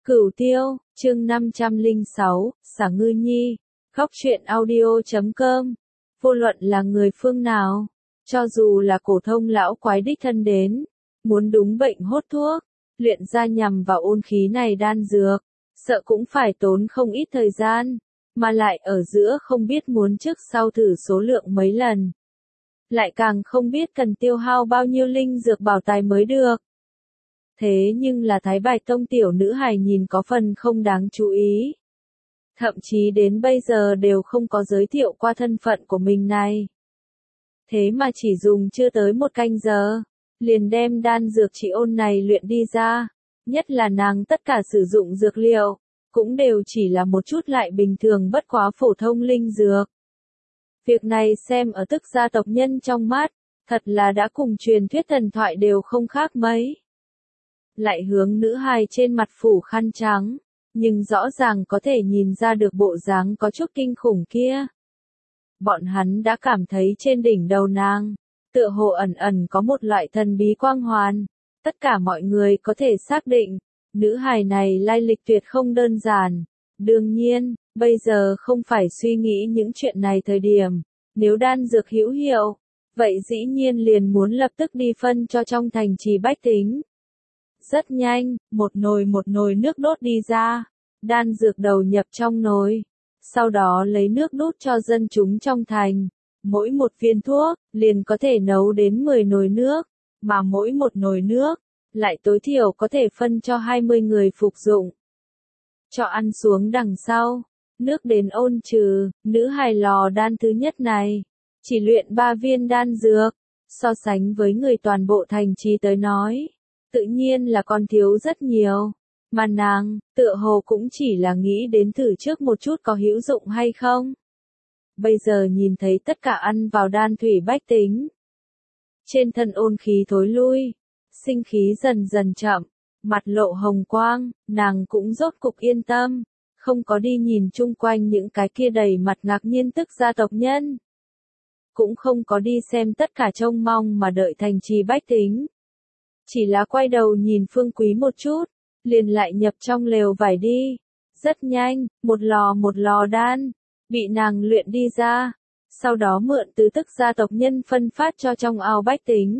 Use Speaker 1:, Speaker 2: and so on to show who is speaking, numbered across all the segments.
Speaker 1: Cửu Tiêu, chương 506, Xả Ngư Nhi, Khóc Chuyện Audio.com. Vô luận là người phương nào, cho dù là cổ thông lão quái đích thân đến, muốn đúng bệnh hốt thuốc, luyện ra nhằm vào ôn khí này đan dược, sợ cũng phải tốn không ít thời gian, mà lại ở giữa không biết muốn trước sau thử số lượng mấy lần. Lại càng không biết cần tiêu hao bao nhiêu linh dược bảo tài mới được. Thế nhưng là Thái Bạch Tông tiểu nữ hài nhìn có phần không đáng chú ý. Thậm chí đến bây giờ đều không có giới thiệu qua thân phận của mình này. Thế mà chỉ dùng chưa tới một canh giờ, liền đem đan dược trị ôn này luyện đi ra. Nhất là nàng tất cả sử dụng dược liệu, cũng đều chỉ là một chút lại bình thường bất quá phổ thông linh dược. Việc này xem ở Tức gia tộc nhân trong mắt, thật là đã cùng truyền thuyết thần thoại đều không khác mấy. Lại hướng nữ hài trên mặt phủ khăn trắng, nhưng rõ ràng có thể nhìn ra được bộ dáng có chút kinh khủng kia. Bọn hắn đã cảm thấy trên đỉnh đầu nàng, tựa hồ ẩn ẩn có một loại thần bí quang hoàn. Tất cả mọi người có thể xác định, nữ hài này lai lịch tuyệt không đơn giản. Đương nhiên, bây giờ không phải suy nghĩ những chuyện này thời điểm. Nếu đan dược hữu hiệu, vậy dĩ nhiên liền muốn lập tức đi phân cho trong thành trì bách tính. Rất nhanh, một nồi nước đốt đi ra, đan dược đầu nhập trong nồi, sau đó lấy nước đút cho dân chúng trong thành. Mỗi một viên thuốc, liền có thể nấu đến 10 nồi nước, mà mỗi một nồi nước, lại tối thiểu có thể phân cho 20 người phục dụng. Cho ăn xuống đằng sau, nước đến ôn trừ, nữ hài lò đan thứ nhất này, chỉ luyện 3 viên đan dược, so sánh với người toàn bộ thành trì tới nói. Tự nhiên là còn thiếu rất nhiều, mà nàng, tựa hồ cũng chỉ là nghĩ đến thử trước một chút có hữu dụng hay không. Bây giờ nhìn thấy tất cả ăn vào đan thủy bách tính. Trên thân ôn khí thối lui, sinh khí dần dần chậm, mặt lộ hồng quang, nàng cũng rốt cục yên tâm, không có đi nhìn chung quanh những cái kia đầy mặt ngạc nhiên Tức gia tộc nhân. Cũng không có đi xem tất cả trông mong mà đợi thành trì bách tính. Chỉ là quay đầu nhìn Phương Quý một chút, liền lại nhập trong lều vải đi. Rất nhanh, một lò đan, bị nàng luyện đi ra, sau đó mượn từ Tức gia tộc nhân phân phát cho trong ao bách tính.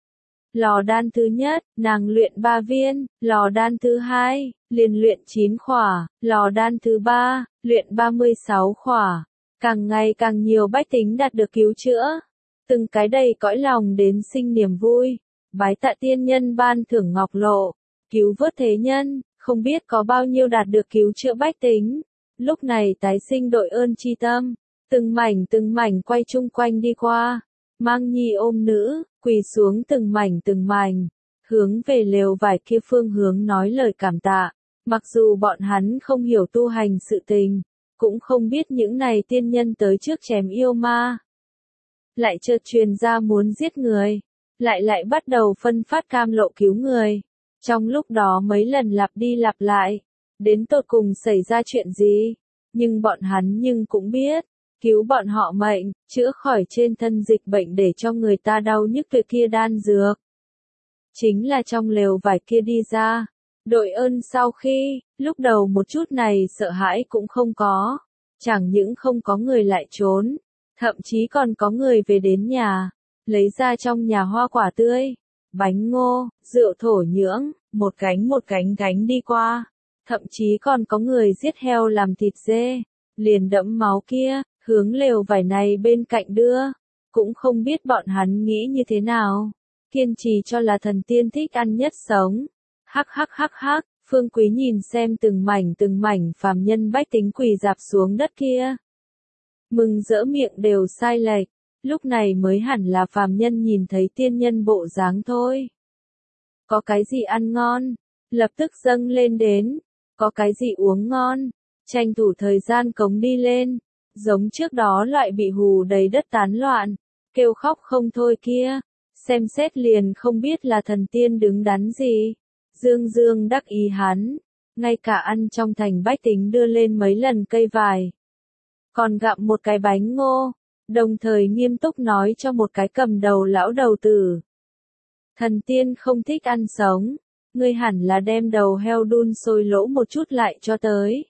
Speaker 1: Lò đan thứ nhất, nàng luyện 3 viên, lò đan thứ hai, liền luyện 9 khỏa, lò đan thứ ba, luyện 36 khỏa. Càng ngày càng nhiều bách tính đạt được cứu chữa, từng cái đầy cõi lòng đến sinh niềm vui. Bái tạ tiên nhân ban thưởng ngọc lộ, cứu vớt thế nhân, không biết có bao nhiêu đạt được cứu chữa bách tính. Lúc này tái sinh đội ơn chi tâm, từng mảnh quay chung quanh đi qua, mang nhi ôm nữ, quỳ xuống từng mảnh, hướng về lều vải kia phương hướng nói lời cảm tạ. Mặc dù bọn hắn không hiểu tu hành sự tình, cũng không biết những này tiên nhân tới trước chém yêu ma. Lại chợt truyền ra muốn giết người. Lại bắt đầu phân phát cam lộ cứu người. Trong lúc đó mấy lần lặp đi lặp lại, đến tột cùng xảy ra chuyện gì, nhưng bọn hắn cũng biết, cứu bọn họ mệnh, chữa khỏi trên thân dịch bệnh để cho người ta đau nhức tuyệt kia đan dược. Chính là trong lều vải kia đi ra, đội ơn sau khi, lúc đầu một chút này sợ hãi cũng không có, chẳng những không có người lại trốn, thậm chí còn có người về đến nhà. Lấy ra trong nhà hoa quả tươi, bánh ngô, rượu thổ nhưỡng, một cánh gánh đi qua. Thậm chí còn có người giết heo làm thịt dê, liền đẫm máu kia, hướng lều vải này bên cạnh đưa. Cũng không biết bọn hắn nghĩ như thế nào. Kiên trì cho là thần tiên thích ăn nhất sống. Hắc, Phương Quý nhìn xem từng mảnh phàm nhân bách tính quỳ rạp xuống đất kia. Mừng rỡ miệng đều sai lệch. Lúc này mới hẳn là phàm nhân nhìn thấy tiên nhân bộ dáng thôi. Có cái gì ăn ngon, lập tức dâng lên đến. Có cái gì uống ngon, tranh thủ thời gian cống đi lên. Giống trước đó loại bị hù đầy đất tán loạn, kêu khóc không thôi kia. Xem xét liền không biết là thần tiên đứng đắn gì. Dương đắc ý hắn, ngay cả ăn trong thành bách tính đưa lên mấy lần cây vải. Còn gặm một cái bánh ngô. Đồng thời nghiêm túc nói cho một cái cầm đầu lão đầu tử. Thần tiên không thích ăn sống, ngươi hẳn là đem đầu heo đun sôi lỗ một chút lại cho tới.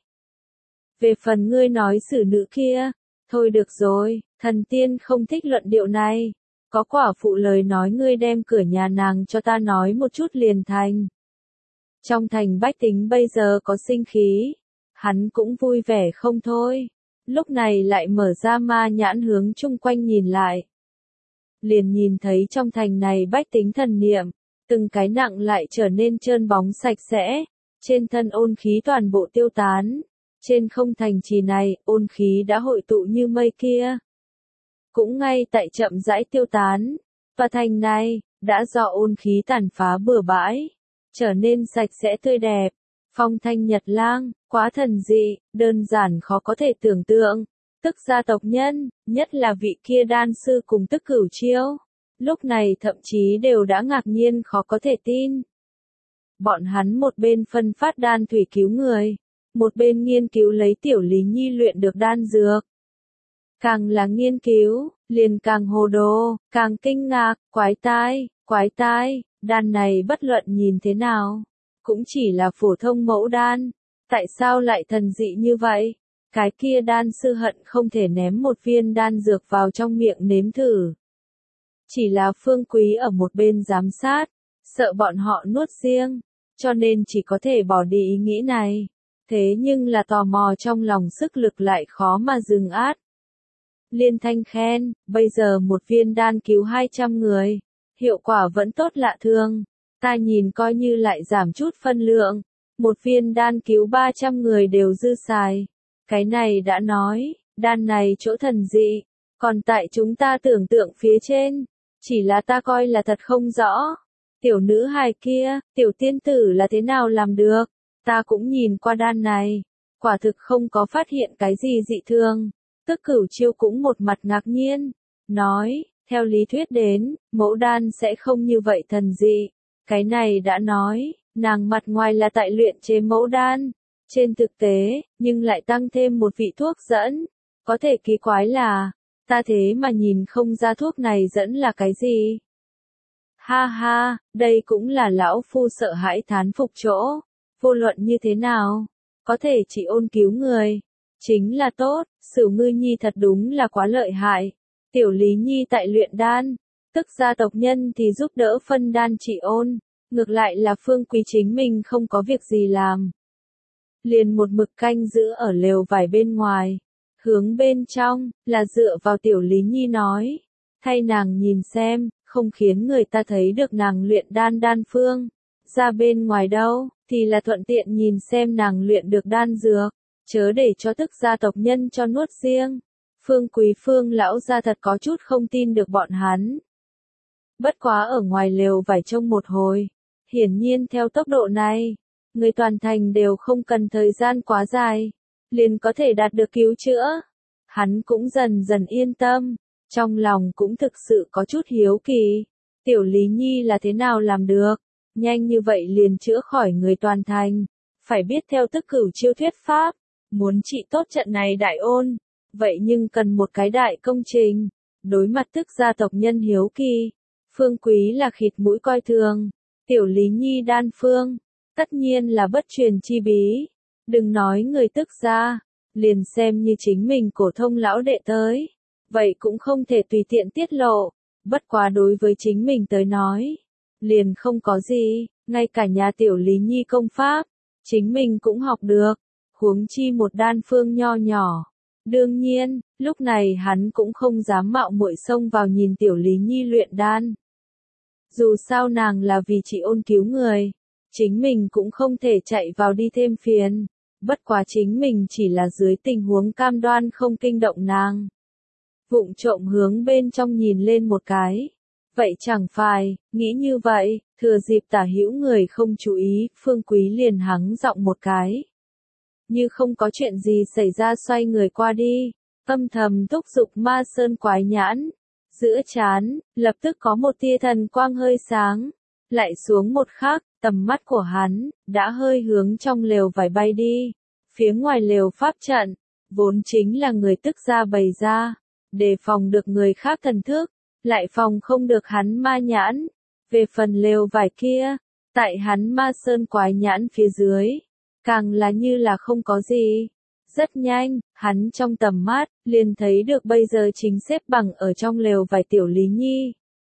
Speaker 1: Về phần ngươi nói xử nữ kia, thôi được rồi, thần tiên không thích luận điệu này. Có quả phụ lời nói ngươi đem cửa nhà nàng cho ta nói một chút liền thành. Trong thành bách tính bây giờ có sinh khí, hắn cũng vui vẻ không thôi. Lúc này lại mở ra ma nhãn hướng chung quanh nhìn lại. Liền nhìn thấy trong thành này bách tính thần niệm, từng cái nặng lại trở nên trơn bóng sạch sẽ, trên thân ôn khí toàn bộ tiêu tán. Trên không thành trì này, ôn khí đã hội tụ như mây kia. Cũng ngay tại chậm rãi tiêu tán, và thành này, đã do ôn khí tàn phá bừa bãi, trở nên sạch sẽ tươi đẹp. Phong thanh nhật lang, quá thần dị, đơn giản khó có thể tưởng tượng. Tức gia tộc nhân, nhất là vị kia đan sư cùng tức cửu chiêu. Lúc này thậm chí đều đã ngạc nhiên khó có thể tin. Bọn hắn một bên phân phát đan thủy cứu người, một bên nghiên cứu lấy Tiểu Lý Nhi luyện được đan dược. Càng là nghiên cứu, liền càng hồ đồ, càng kinh ngạc, quái tai, đan này bất luận nhìn thế nào, cũng chỉ là phổ thông mẫu đan, tại sao lại thần dị như vậy? Cái kia đan sư hận không thể ném một viên đan dược vào trong miệng nếm thử. Chỉ là Phương Quý ở một bên giám sát, sợ bọn họ nuốt riêng, cho nên chỉ có thể bỏ đi ý nghĩ này. Thế nhưng là tò mò trong lòng sức lực lại khó mà dừng át. Liên thanh khen, bây giờ một viên đan cứu 200 người, hiệu quả vẫn tốt lạ thường. Ta nhìn coi như lại giảm chút phân lượng, một viên đan cứu 300 người đều dư xài. Cái này đã nói, đan này chỗ thần dị, còn tại chúng ta tưởng tượng phía trên, chỉ là ta coi là thật không rõ. Tiểu nữ hài kia, tiểu tiên tử là thế nào làm được? Ta cũng nhìn qua đan này, quả thực không có phát hiện cái gì dị thường. Tức cửu chiêu cũng một mặt ngạc nhiên, nói, theo lý thuyết đến, mẫu đan sẽ không như vậy thần dị. Cái này đã nói, nàng mặt ngoài là tại luyện chế mẫu đan, trên thực tế, nhưng lại tăng thêm một vị thuốc dẫn. Có thể kỳ quái là, ta thế mà nhìn không ra thuốc này dẫn là cái gì. Ha ha, đây cũng là lão phu sợ hãi thán phục chỗ. Vô luận như thế nào, có thể chỉ ôn cứu người, chính là tốt. Sửu Ngư Nhi thật đúng là quá lợi hại. Tiểu Lý Nhi tại luyện đan, tức gia tộc nhân thì giúp đỡ phân đan trị ôn, ngược lại là Phương Quý chính mình không có việc gì làm. Liền một mực canh giữ ở lều vải bên ngoài, hướng bên trong, là dựa vào Tiểu Lý Nhi nói, thay nàng nhìn xem, không khiến người ta thấy được nàng luyện đan phương. Ra bên ngoài đâu, thì là thuận tiện nhìn xem nàng luyện được đan dược, chớ để cho tức gia tộc nhân cho nuốt riêng. Phương Quý Phương lão gia thật có chút không tin được bọn hắn. Bất quá ở ngoài lều vải trông một hồi, hiển nhiên theo tốc độ này, người toàn thành đều không cần thời gian quá dài, liền có thể đạt được cứu chữa. Hắn cũng dần dần yên tâm, trong lòng cũng thực sự có chút hiếu kỳ, Tiểu Lý Nhi là thế nào làm được, nhanh như vậy liền chữa khỏi người toàn thành, phải biết theo tức cửu chiêu thuyết pháp, muốn trị tốt trận này đại ôn, vậy nhưng cần một cái đại công trình. Đối mặt tức gia tộc nhân hiếu kỳ, Phương Quý là khịt mũi coi thường, Tiểu Lý Nhi đan phương, tất nhiên là bất truyền chi bí, đừng nói người tức gia, liền xem như chính mình cổ thông lão đệ tới, vậy cũng không thể tùy tiện tiết lộ, bất quá đối với chính mình tới nói, liền không có gì, ngay cả nhà Tiểu Lý Nhi công pháp, chính mình cũng học được, huống chi một đan phương nho nhỏ. Đương nhiên, lúc này hắn cũng không dám mạo muội xông vào nhìn Tiểu Lý Nhi luyện đan. Dù sao nàng là vì chỉ ôn cứu người, chính mình cũng không thể chạy vào đi thêm phiền, bất quá chính mình chỉ là dưới tình huống cam đoan không kinh động nàng. Vụng trộm hướng bên trong nhìn lên một cái. Vậy chẳng phải, nghĩ như vậy, thừa dịp tả hữu người không chú ý, Phương Quý liền hắng giọng một cái. Như không có chuyện gì xảy ra xoay người qua đi, âm thầm thúc giục ma sơn quái nhãn. Giữa trán, lập tức có một tia thần quang hơi sáng. Lại xuống một khắc, tầm mắt của hắn, đã hơi hướng trong lều vải bay đi. Phía ngoài lều pháp trận, vốn chính là người tức gia bày ra, để phòng được người khác thần thức, lại phòng không được hắn ma nhãn. Về phần lều vải kia, Tại hắn ma sơn quái nhãn phía dưới, càng là như là không có gì. Rất nhanh, hắn trong tầm mắt, liền thấy được bây giờ chính xếp bằng ở trong lều vải Tiểu Lý Nhi.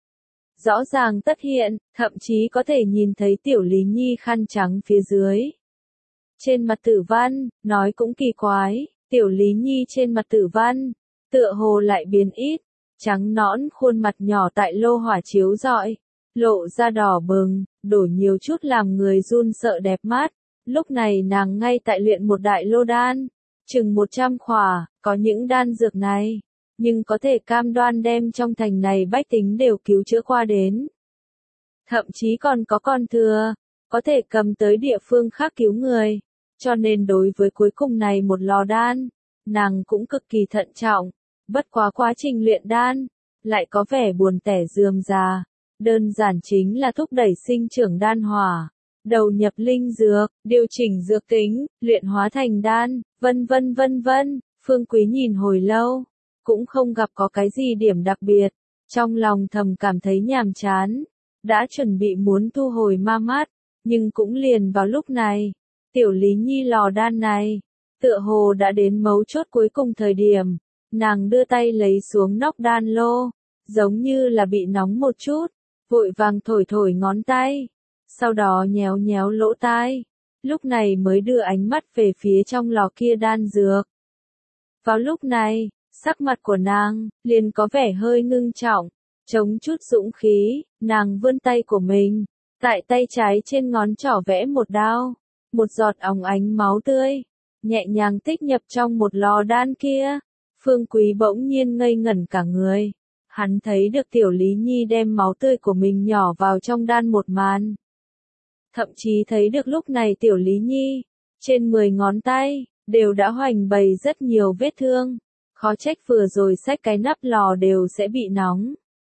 Speaker 1: Rõ ràng tất hiện, thậm chí có thể nhìn thấy Tiểu Lý Nhi khăn trắng phía dưới. Trên mặt tử văn, nói cũng kỳ quái, Tiểu Lý Nhi trên mặt tử văn, tựa hồ lại biến ít, trắng nõn khuôn mặt nhỏ tại lô hỏa chiếu rọi, lộ ra đỏ bừng, đổi nhiều chút làm người run sợ đẹp mắt. Lúc này nàng ngay tại luyện một đại lô đan, chừng 100 khỏa, có những đan dược này, nhưng có thể cam đoan đem trong thành này bách tính đều cứu chữa qua đến. Thậm chí còn có con thừa, có thể cầm tới địa phương khác cứu người. Cho nên đối với cuối cùng này một lò đan, nàng cũng cực kỳ thận trọng, bất quá quá trình luyện đan, lại có vẻ buồn tẻ rườm rà, đơn giản chính là thúc đẩy sinh trưởng đan hỏa, đầu nhập linh dược, điều chỉnh dược tính, luyện hóa thành đan, vân vân vân vân. Phương Quý nhìn hồi lâu, cũng không gặp có cái gì điểm đặc biệt, trong lòng thầm cảm thấy nhàm chán, đã chuẩn bị muốn thu hồi ma mắt, nhưng cũng liền vào lúc này, Tiểu Lý Nhi lò đan này, tựa hồ đã đến mấu chốt cuối cùng thời điểm, nàng đưa tay lấy xuống nóc đan lô, giống như là bị nóng một chút, vội vàng thổi thổi ngón tay, sau đó nhéo nhéo lỗ tai, lúc này mới đưa ánh mắt về phía trong lò kia đan dược. Vào lúc này, sắc mặt của nàng, liền có vẻ hơi ngưng trọng, chống chút dũng khí, nàng vươn tay của mình, tại tay trái trên ngón trỏ vẽ một đao, một giọt óng ánh máu tươi, nhẹ nhàng tích nhập trong một lò đan kia. Phương Quý bỗng nhiên ngây ngẩn cả người, hắn thấy được Tiểu Lý Nhi đem máu tươi của mình nhỏ vào trong đan một màn. Thậm chí thấy được lúc này Tiểu Lý Nhi, trên 10 ngón tay, đều đã hoành bày rất nhiều vết thương, khó trách vừa rồi xách cái nắp lò đều sẽ bị nóng.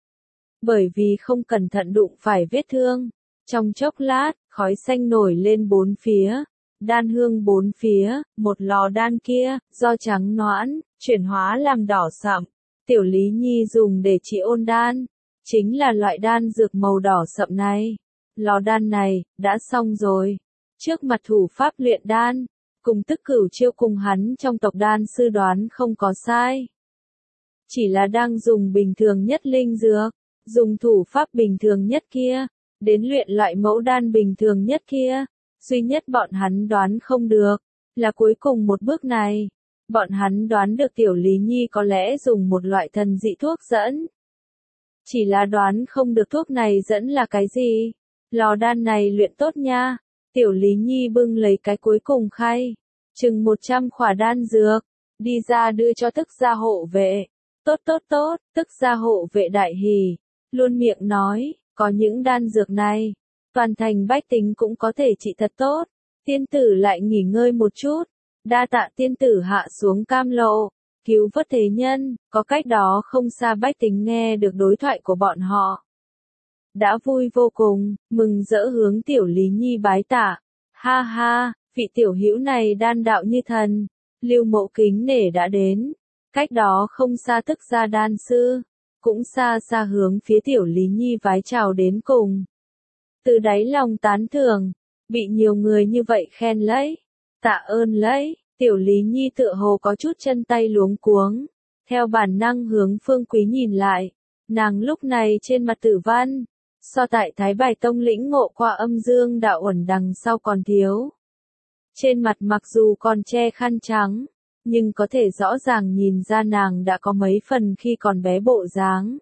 Speaker 1: Bởi vì không cẩn thận đụng phải vết thương, trong chốc lát, khói xanh nổi lên bốn phía, đan hương bốn phía, một lò đan kia, do trắng noãn, chuyển hóa làm đỏ sậm. Tiểu Lý Nhi dùng để trị ôn đan, chính là loại đan dược màu đỏ sậm này. Lò đan này, đã xong rồi. Trước mặt thủ pháp luyện đan, cùng Tức Cửu Chiêu cùng hắn trong tộc đan sư đoán không có sai. Chỉ là đang dùng bình thường nhất linh dược, dùng thủ pháp bình thường nhất kia, đến luyện loại mẫu đan bình thường nhất kia, duy nhất bọn hắn đoán không được, là cuối cùng một bước này. Bọn hắn đoán được Tiểu Lý Nhi có lẽ dùng một loại thần dị thuốc dẫn. Chỉ là đoán không được thuốc này dẫn là cái gì. Lò đan này luyện tốt nha. Tiểu Lý Nhi bưng lấy cái cuối cùng khay, chừng 100 khỏa đan dược, đi ra đưa cho Tức gia hộ vệ. Tốt tốt tốt, Tức gia hộ vệ đại hỉ, luôn miệng nói, có những đan dược này, toàn thành bách tính cũng có thể trị thật tốt. Tiên tử lại nghỉ ngơi một chút, đa tạ tiên tử hạ xuống cam lộ, cứu vớt thế nhân. Có cách đó không xa bách tính nghe được đối thoại của bọn họ, đã vui vô cùng, mừng rỡ hướng Tiểu Lý Nhi bái tạ. Ha ha, vị tiểu hữu này đan đạo như thần, Lưu Mộ kính nể đã đến. Cách đó không xa Tức gia đan sư, cũng xa xa hướng phía Tiểu Lý Nhi vái chào đến cùng. Từ đáy lòng tán thưởng, bị nhiều người như vậy khen lấy, tạ ơn lấy. Tiểu Lý Nhi tựa hồ có chút chân tay luống cuống, theo bản năng hướng Phương Quý nhìn lại, nàng lúc này trên mặt tử văn, so tại Thái Bài Tông lĩnh ngộ qua âm dương đạo uẩn đằng sau còn thiếu. Trên mặt mặc dù còn che khăn trắng, nhưng có thể rõ ràng nhìn ra nàng đã có mấy phần khi còn bé bộ dáng.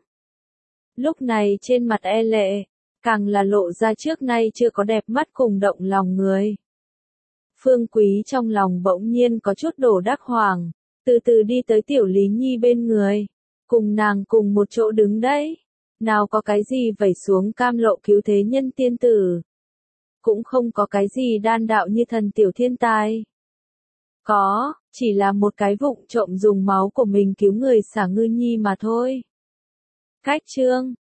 Speaker 1: Lúc này trên mặt e lệ, càng là lộ ra trước nay chưa có đẹp mắt cùng động lòng người. Phương Quý trong lòng bỗng nhiên có chút đổ đắc hoàng, từ từ đi tới Tiểu Lý Nhi bên người, cùng nàng cùng một chỗ đứng đấy. Nào có cái gì vẩy xuống cam lộ cứu thế nhân tiên tử, cũng không có cái gì đan đạo như thần tiểu thiên tài. Có, chỉ là một cái vụng trộm dùng máu của mình cứu người Xả Ngư Nhi mà thôi. Cách chương